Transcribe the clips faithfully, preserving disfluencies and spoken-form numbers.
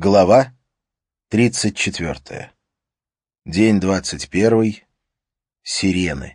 Глава тридцать четвертая. День двадцать первый. Сирены.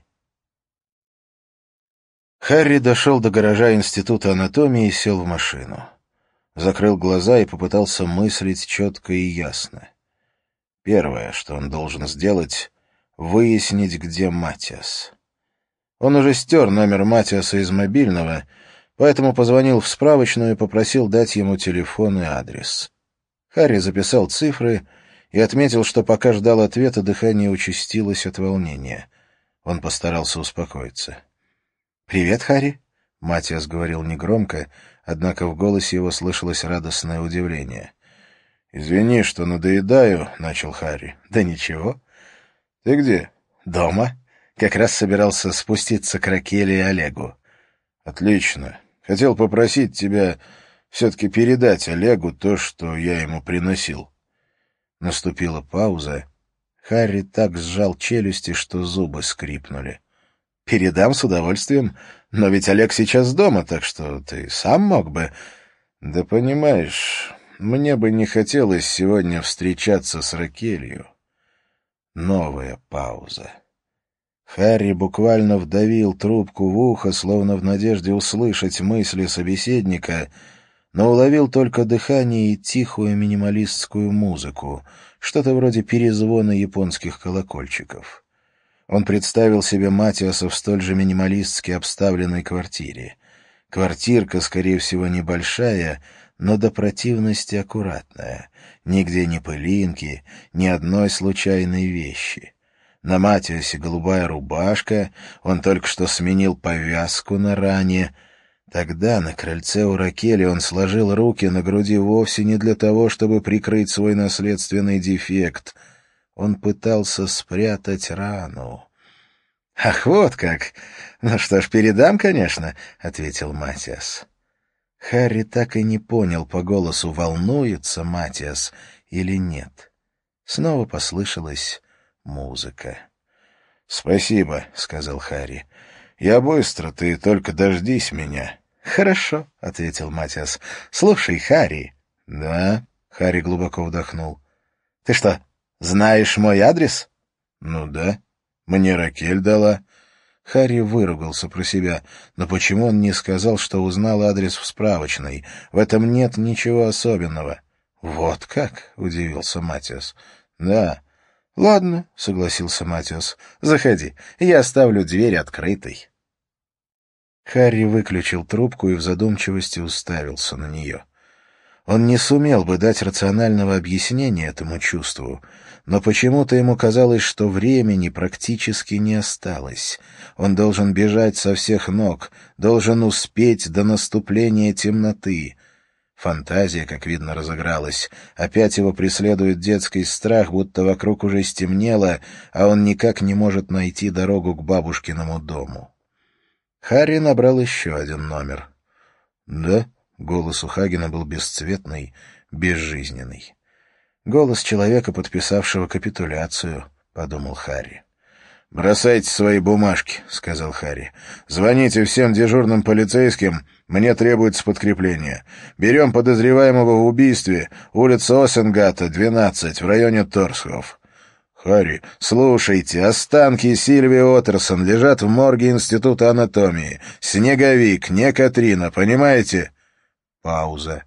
Харри дошел до гаража Института анатомии и сел в машину. Закрыл глаза и попытался мыслить четко и ясно. Первое, что он должен сделать — выяснить, где Матиас. Он уже стер номер Матиаса из мобильного, поэтому позвонил в справочную и попросил дать ему телефон и адрес. Харри записал цифры и отметил, что пока ждал ответа, дыхание участилось от волнения. Он постарался успокоиться. «Привет, Харри», — Матиас говорил негромко, однако в голосе его слышалось радостное удивление. «Извини, что надоедаю», — начал Харри. «Да ничего». «Ты где?» «Дома. Как раз собирался спуститься к Ракеле и Олегу». «Отлично. Хотел попросить тебя все-таки передать Олегу то, что я ему приносил». Наступила пауза. Харри так сжал челюсти, что зубы скрипнули. «Передам с удовольствием, но ведь Олег сейчас дома, так что ты сам мог бы...» «Да понимаешь, мне бы не хотелось сегодня встречаться с Ракелью». Новая пауза. Харри буквально вдавил трубку в ухо, словно в надежде услышать мысли собеседника, но уловил только дыхание и тихую минималистскую музыку, что-то вроде перезвона японских колокольчиков. Он представил себе Матиаса в столь же минималистски обставленной квартире. Квартирка, скорее всего, небольшая, но до противности аккуратная. Нигде ни пылинки, ни одной случайной вещи. На Матиасе голубая рубашка, он только что сменил повязку на ране. Тогда на крыльце у Ракели он сложил руки на груди вовсе не для того, чтобы прикрыть свой наследственный дефект. Он пытался спрятать рану. «Ах, вот как! Ну что ж, передам, конечно», — ответил Матиас. Харри так и не понял по голосу, волнуется Матиас или нет. Снова послышалась музыка. «Спасибо», — сказал Харри. «Я быстро, ты только дождись меня». «Хорошо», — ответил Матиас. «Слушай, Харри». «Да», — Харри глубоко вдохнул. «Ты что, знаешь мой адрес?» «Ну да. Мне Ракель дала». Харри выругался про себя. Но почему он не сказал, что узнал адрес в справочной? В этом нет ничего особенного. «Вот как?» — удивился Матиас. «Да». «Ладно», — согласился Матиас. «Заходи, я оставлю дверь открытой». Харри выключил трубку и в задумчивости уставился на нее. Он не сумел бы дать рационального объяснения этому чувству, но почему-то ему казалось, что времени практически не осталось. Он должен бежать со всех ног, должен успеть до наступления темноты. Фантазия, как видно, разыгралась. Опять его преследует детский страх, будто вокруг уже стемнело, а он никак не может найти дорогу к бабушкиному дому. Харри набрал еще один номер. «Да?» — голос у Хагена был бесцветный, безжизненный. «Голос человека, подписавшего капитуляцию», — подумал Харри. «Бросайте свои бумажки», — сказал Харри. «Звоните всем дежурным полицейским, мне требуется подкрепление. Берем подозреваемого в убийстве, улица Осенгата, двенадцать, в районе Торсхоф». «Харри, слушайте, останки Сильвии Отерсон лежат в морге Института анатомии. Снеговик, не Катрина, понимаете?» Пауза.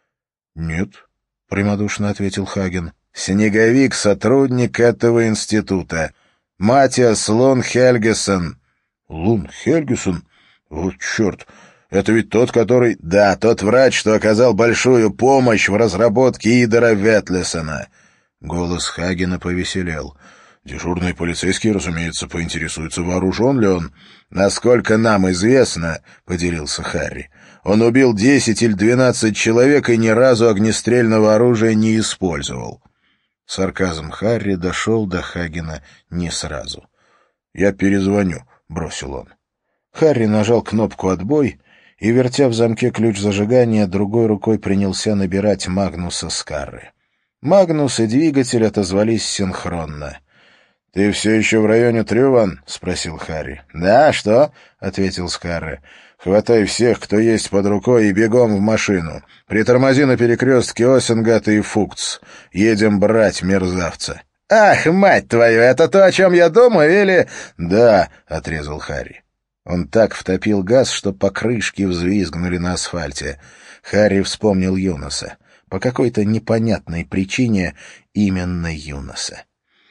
«Нет», — прямодушно ответил Хаген. «Снеговик — сотрудник этого института. Матиас Лун Хельгесон». «Лун Хельгесон? Вот черт! Это ведь тот, который...» «Да, тот врач, что оказал большую помощь в разработке Идера Ветлесона». Голос Хагена повеселел. «Дежурные полицейские, разумеется, поинтересуются, вооружен ли он». «Насколько нам известно, — поделился Харри, — он убил десять или двенадцать человек и ни разу огнестрельного оружия не использовал». Сарказм Харри дошел до Хагена не сразу. «Я перезвоню», — бросил он. Харри нажал кнопку «Отбой» и, вертя в замке ключ зажигания, другой рукой принялся набирать Магнуса Скарры. Магнус и двигатель отозвались синхронно. «Ты все еще в районе Трюван?» — спросил Харри. «Да, что?» — ответил Скарре. Хватай всех, кто есть под рукой, и бегом в машину. Притормози на перекрестке Осенгата и Фукц. Едем брать мерзавца». «Ах, мать твою, это то, о чем я думаю, или...» «Да», — отрезал Харри. Он так втопил газ, что покрышки взвизгнули на асфальте. Харри вспомнил Юноса. По какой-то непонятной причине именно Юноса.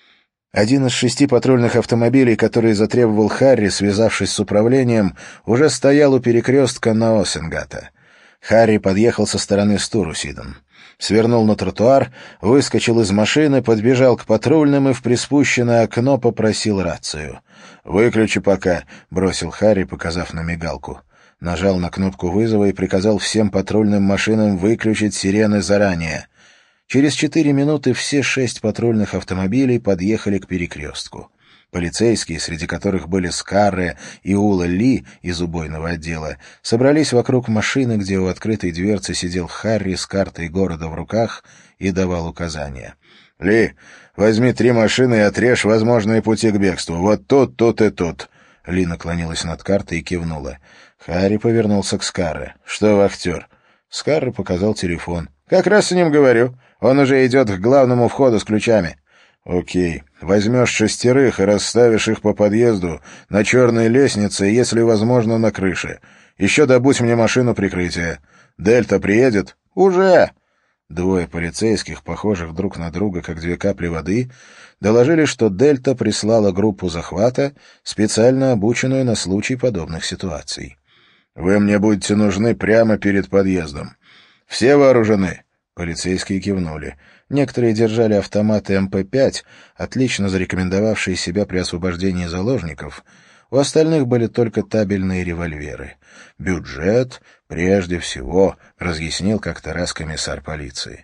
Один из шести патрульных автомобилей, который затребовал Харри, связавшись с управлением, уже стоял у перекрестка на Осенгата. Харри подъехал со стороны Стурусиден. Свернул на тротуар, выскочил из машины, подбежал к патрульным и в приспущенное окно попросил рацию. «Выключи пока», — бросил Харри, показав на мигалку. Нажал на кнопку вызова и приказал всем патрульным машинам выключить сирены заранее. Через четыре минуты все шесть патрульных автомобилей подъехали к перекрестку. Полицейские, среди которых были Скарре и Ула Ли из убойного отдела, собрались вокруг машины, где у открытой дверцы сидел Харри с картой города в руках и давал указания. «Ли, возьми три машины и отрежь возможные пути к бегству. Вот тут, тут и тут». Ли наклонилась над картой и кивнула. Харри повернулся к Скарре. «Что, вахтер?» Скарре показал телефон. «Как раз с ним говорю. Он уже идет к главному входу с ключами». «Окей. Возьмешь шестерых и расставишь их по подъезду, на черной лестнице, если возможно, на крыше. Еще добудь мне машину прикрытия. Дельта приедет?» «Уже!» Двое полицейских, похожих друг на друга, как две капли воды, доложили, что Дельта прислала группу захвата, специально обученную на случай подобных ситуаций. «Вы мне будете нужны прямо перед подъездом. Все вооружены?» Полицейские кивнули. Некоторые держали автоматы эм пэ пять, отлично зарекомендовавшие себя при освобождении заложников. У остальных были только табельные револьверы. «Бюджет прежде всего», — разъяснил как-то раз комиссар полиции.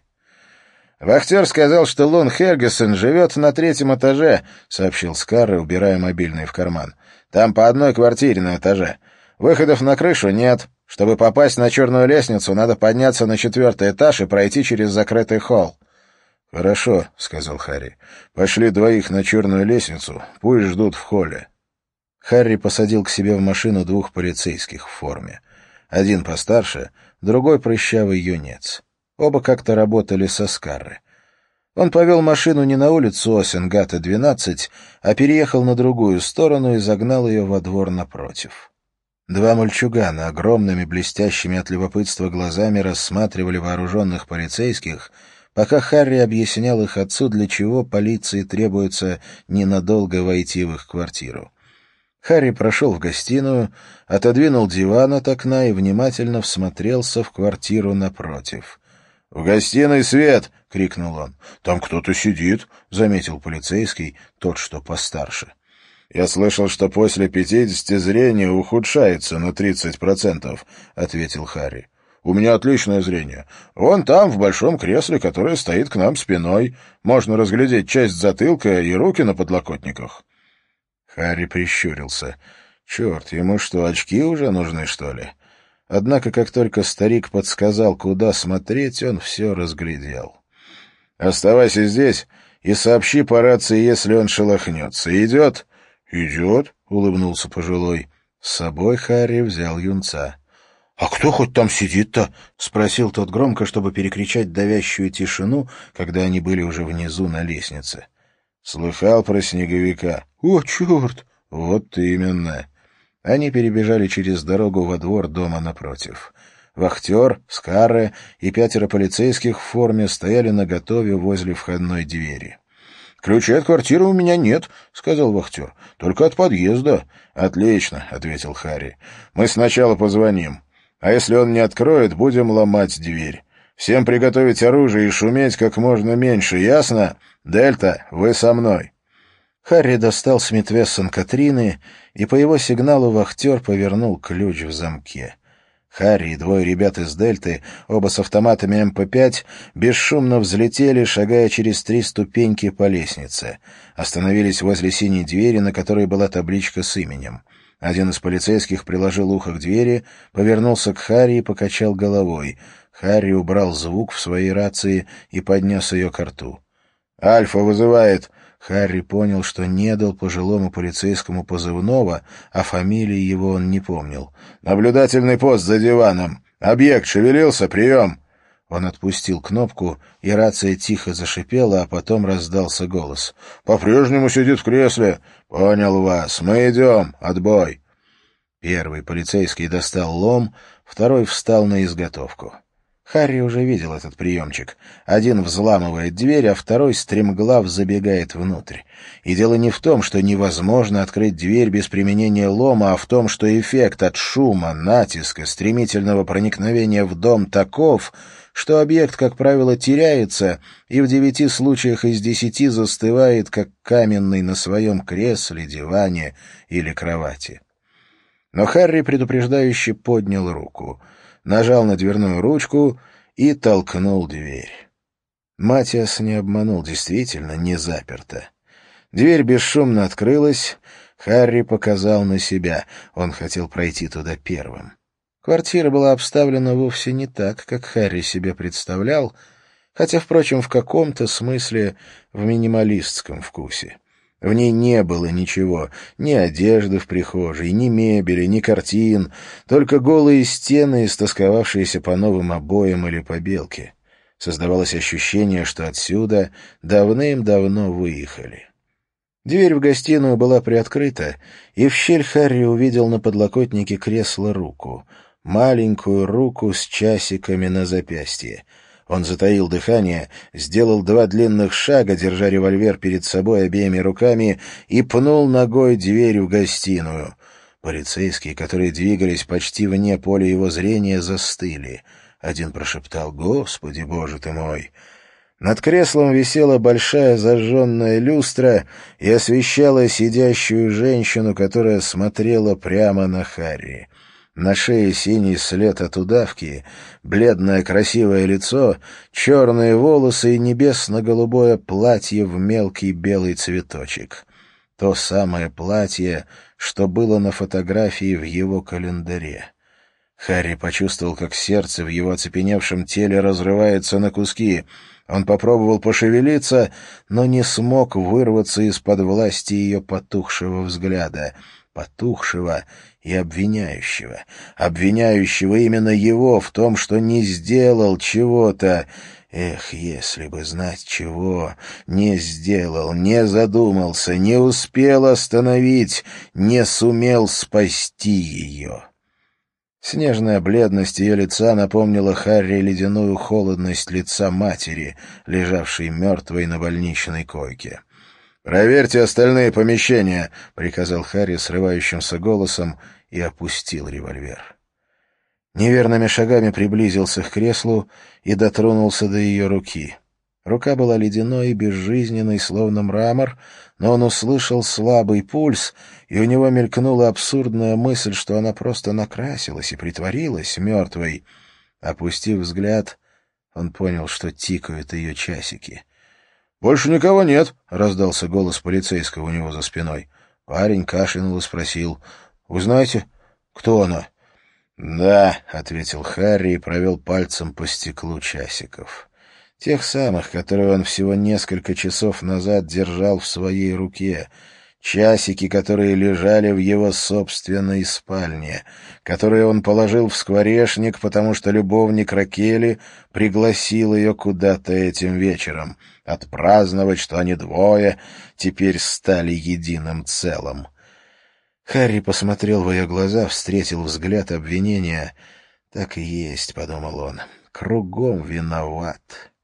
«Вахтер сказал, что Лун Хергесен живет на третьем этаже», — сообщил Скарре, убирая мобильный в карман. «Там по одной квартире на этаже. Выходов на крышу нет. Чтобы попасть на черную лестницу, надо подняться на четвертый этаж и пройти через закрытый холл». «Хорошо», — сказал Харри. «Пошли двоих на черную лестницу, пусть ждут в холле». Харри посадил к себе в машину двух полицейских в форме. Один постарше, другой прыщавый юнец. Оба как-то работали со Скарре. Он повел машину не на улицу Осенгата, двенадцать, а переехал на другую сторону и загнал ее во двор напротив. Два мальчугана огромными блестящими от любопытства глазами рассматривали вооруженных полицейских, пока Харри объяснял их отцу, для чего полиции требуется ненадолго войти в их квартиру. Харри прошел в гостиную, отодвинул диван от окна и внимательно всмотрелся в квартиру напротив. «В гостиной свет!» — крикнул он. «Там кто-то сидит», — заметил полицейский, тот, что постарше. «Я слышал, что после пятидесяти зрение ухудшается на тридцать процентов», — ответил Харри. «У меня отличное зрение. Вон там, в большом кресле, которое стоит к нам спиной, можно разглядеть часть затылка и руки на подлокотниках». Харри прищурился. «Черт, ему что, очки уже нужны, что ли?» Однако, как только старик подсказал, куда смотреть, он все разглядел. «Оставайся здесь и сообщи по рации, если он шелохнется. Идет?» «Идет», — улыбнулся пожилой. С собой Харри взял юнца. «А кто хоть там сидит-то?» — спросил тот громко, чтобы перекричать давящую тишину, когда они были уже внизу на лестнице. «Слыхал про снеговика?» «О, черт!» «Вот именно». Они перебежали через дорогу во двор дома напротив. Вахтер, Скарре и пятеро полицейских в форме стояли наготове возле входной двери. «Ключей от квартиры у меня нет», — сказал вахтер. «Только от подъезда». «Отлично», — ответил Харри. «Мы сначала позвоним. А если он не откроет, будем ломать дверь. Всем приготовить оружие и шуметь как можно меньше, ясно? Дельта, вы со мной». Харри достал Смит Вессон Катрины, и по его сигналу вахтер повернул ключ в замке. Харри и двое ребят из «Дельты», оба с автоматами эм пэ пять, бесшумно взлетели, шагая через три ступеньки по лестнице. Остановились возле синей двери, на которой была табличка с именем. Один из полицейских приложил ухо к двери, повернулся к Харри и покачал головой. Харри убрал звук в своей рации и поднес ее к рту. «Альфа вызывает. Харри понял, что не дал пожилому полицейскому позывного, а фамилии его он не помнил. «Наблюдательный пост за диваном! Объект шевелился, прием!» Он отпустил кнопку, и рация тихо зашипела, а потом раздался голос. «По-прежнему сидит в кресле. Понял вас. Мы идем. Отбой!» Первый полицейский достал лом, второй встал на изготовку. Харри уже видел этот приемчик. Один взламывает дверь, а второй стремглав забегает внутрь. И дело не в том, что невозможно открыть дверь без применения лома, а в том, что эффект от шума, натиска, стремительного проникновения в дом таков, что объект, как правило, теряется и в девяти случаях из десяти застывает, как каменный на своем кресле, диване или кровати. Но Харри предупреждающе поднял руку, нажал на дверную ручку и толкнул дверь. Матиас не обманул, действительно, не заперта. Дверь бесшумно открылась, Харри показал на себя, он хотел пройти туда первым. Квартира была обставлена вовсе не так, как Харри себе представлял, хотя, впрочем, в каком-то смысле в минималистском вкусе. В ней не было ничего, ни одежды в прихожей, ни мебели, ни картин, только голые стены, истосковавшиеся по новым обоям или побелке. Создавалось ощущение, что отсюда давным-давно выехали. Дверь в гостиную была приоткрыта, и в щель Харри увидел на подлокотнике кресла руку, маленькую руку с часиками на запястье. Он затаил дыхание, сделал два длинных шага, держа револьвер перед собой обеими руками, и пнул ногой дверь в гостиную. Полицейские, которые двигались почти вне поля его зрения, застыли. Один прошептал: «Господи, Боже ты мой!» Над креслом висела большая зажженная люстра и освещала сидящую женщину, которая смотрела прямо на Харри. На шее синий след от удавки, бледное красивое лицо, черные волосы и небесно-голубое платье в мелкий белый цветочек. То самое платье, что было на фотографии в его календаре. Харри почувствовал, как сердце в его оцепеневшем теле разрывается на куски. Он попробовал пошевелиться, но не смог вырваться из-под власти ее потухшего взгляда. Потухшего и обвиняющего. Обвиняющего именно его в том, что не сделал чего-то. Эх, если бы знать чего, не сделал, не задумался, не успел остановить, не сумел спасти ее. Снежная бледность ее лица напомнила Харри ледяную холодность лица матери, лежавшей мертвой на больничной койке. «Проверьте остальные помещения», — приказал Харри срывающимся голосом и опустил револьвер. Неверными шагами приблизился к креслу и дотронулся до ее руки. Рука была ледяной и безжизненной, словно мрамор, но он услышал слабый пульс, и у него мелькнула абсурдная мысль, что она просто накрасилась и притворилась мертвой. Опустив взгляд, он понял, что тикают ее часики. «Больше никого нет», — раздался голос полицейского у него за спиной. Парень кашлянул и спросил: «Вы знаете, кто она?» «Да», — ответил Харри и провел пальцем по стеклу часиков. Тех самых, которые он всего несколько часов назад держал в своей руке. Часики, которые лежали в его собственной спальне, которые он положил в скворечник, потому что любовник Ракели пригласил ее куда-то этим вечером, отпраздновать, что они двое теперь стали единым целым. Харри посмотрел в ее глаза, встретил взгляд обвинения. «Так и есть», — подумал он, — «кругом виноват».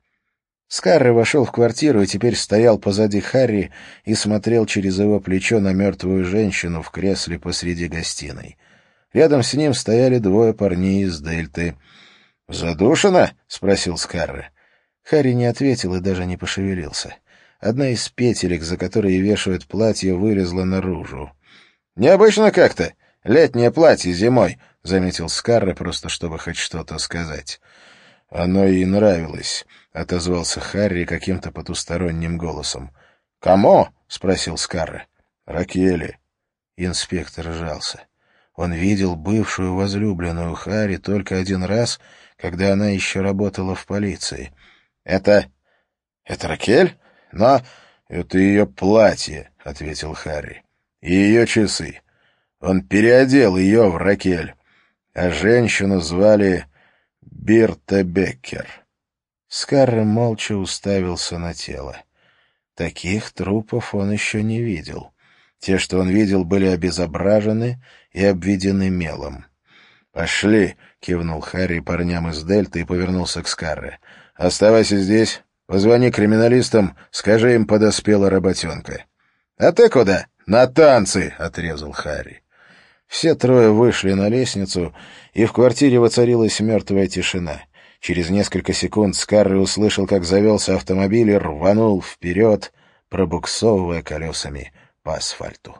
Скарре вошел в квартиру и теперь стоял позади Харри и смотрел через его плечо на мертвую женщину в кресле посреди гостиной. Рядом с ним стояли двое парней из Дельты. «Задушена?» — спросил Скарре. Харри не ответил и даже не пошевелился. Одна из петелек, за которые вешают платье, вылезла наружу. «Необычно как-то. Летнее платье зимой», — заметил Скарре, просто чтобы хоть что-то сказать. «Оно ей нравилось», — отозвался Харри каким-то потусторонним голосом. «Кому?» — спросил Скарре. «Ракели». Инспектор сжался. Он видел бывшую возлюбленную Харри только один раз, когда она еще работала в полиции. «Это... это Ракель? Но «Это ее платье», — ответил Харри. «И ее часы. Он переодел ее в Ракель. А женщину звали Бирта Беккер». Скарре молча уставился на тело. Таких трупов он еще не видел. Те, что он видел, были обезображены и обведены мелом. «Пошли», — кивнул Харри парням из Дельты и повернулся к Скарре. «Оставайся здесь, позвони криминалистам, скажи им, подоспела работенка». «А ты куда?» «На танцы», — отрезал Харри. Все трое вышли на лестницу, и в квартире воцарилась мертвая тишина. Через несколько секунд Скарре услышал, как завелся автомобиль и рванул вперед, пробуксовывая колесами по асфальту.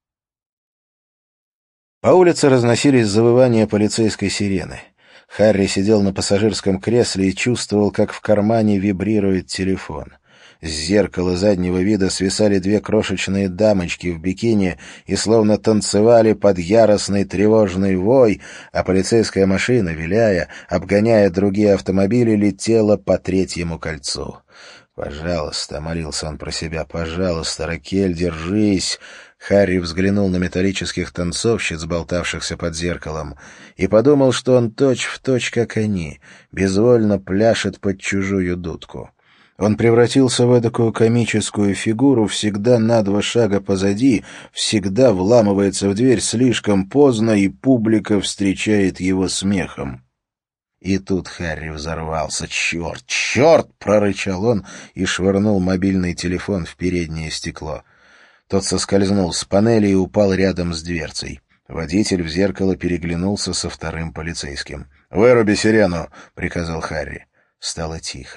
По улице разносились завывания полицейской сирены. Харри сидел на пассажирском кресле и чувствовал, как в кармане вибрирует телефон. С зеркала заднего вида свисали две крошечные дамочки в бикини и словно танцевали под яростный тревожный вой, а полицейская машина, виляя, обгоняя другие автомобили, летела по третьему кольцу. «Пожалуйста», — молился он про себя, — «пожалуйста, Ракель, держись». Харри взглянул на металлических танцовщиц, болтавшихся под зеркалом, и подумал, что он точь-в-точь, как они, безвольно пляшет под чужую дудку. Он превратился в эдакую комическую фигуру, всегда на два шага позади, всегда вламывается в дверь слишком поздно, и публика встречает его смехом. И тут Харри взорвался. «Черт, черт!» — прорычал он и швырнул мобильный телефон в переднее стекло. Тот соскользнул с панели и упал рядом с дверцей. Водитель в зеркало переглянулся со вторым полицейским. «Выруби сирену!» — приказал Харри. Стало тихо.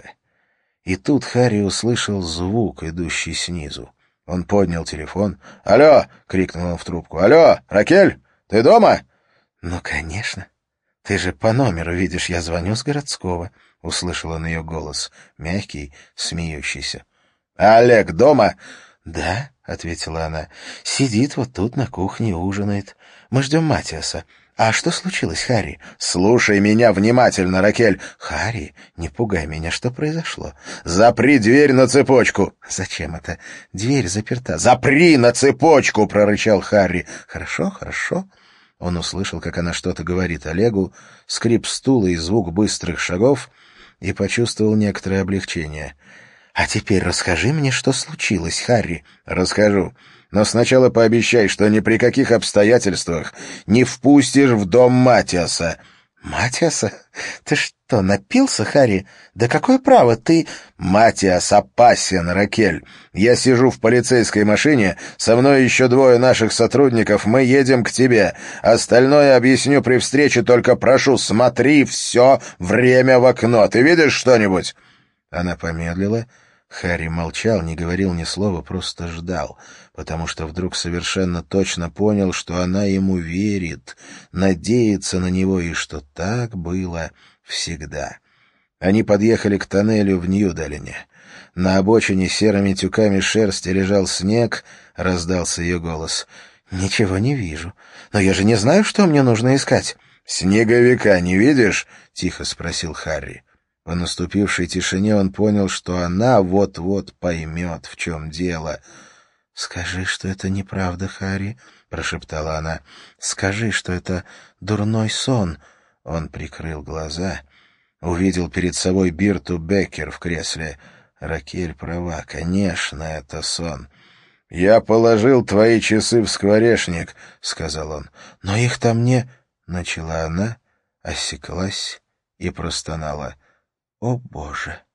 И тут Харри услышал звук, идущий снизу. Он поднял телефон. «Алло!» — крикнул он в трубку. «Алло! Ракель, ты дома?» «Ну, конечно. Ты же по номеру видишь, я звоню с городского», — услышал он ее голос, мягкий, смеющийся. «А Олег дома?» «Да», — ответила она. «Сидит вот тут на кухне и ужинает. Мы ждем Матиаса. А что случилось, Харри?» «Слушай меня внимательно, Ракель!» «Харри, не пугай меня, что произошло?» «Запри дверь на цепочку!» «Зачем это? Дверь заперта». «Запри на цепочку!» — прорычал Харри. «Хорошо, хорошо». Он услышал, как она что-то говорит Олегу, скрип стула и звук быстрых шагов, и почувствовал некоторое облегчение. «А теперь расскажи мне, что случилось, Харри». «Расскажу. Но сначала пообещай, что ни при каких обстоятельствах не впустишь в дом Матиаса». «Матиаса? Ты что, напился, Харри? Да какое право ты...» «Матиас опасен, Ракель. Я сижу в полицейской машине, со мной еще двое наших сотрудников, мы едем к тебе. Остальное объясню при встрече, только прошу, смотри все время в окно. Ты видишь что-нибудь?» Она помедлила. Харри молчал, не говорил ни слова, просто ждал, потому что вдруг совершенно точно понял, что она ему верит, надеется на него, и что так было всегда. Они подъехали к тоннелю в Нью-Далине. На обочине серыми тюками шерсти лежал снег, раздался ее голос. «Ничего не вижу. Но я же не знаю, что мне нужно искать». «Снеговика не видишь?» — тихо спросил Харри. По наступившей тишине он понял, что она вот-вот поймет, в чем дело. «Скажи, что это неправда, Харри», — прошептала она. «Скажи, что это дурной сон». Он прикрыл глаза, увидел перед собой Бирту Беккер в кресле. Ракель права, конечно, это сон. «Я положил твои часы в скворечник», — сказал он. «Но их там не...» — начала она, осеклась и простонала. «О, Боже!»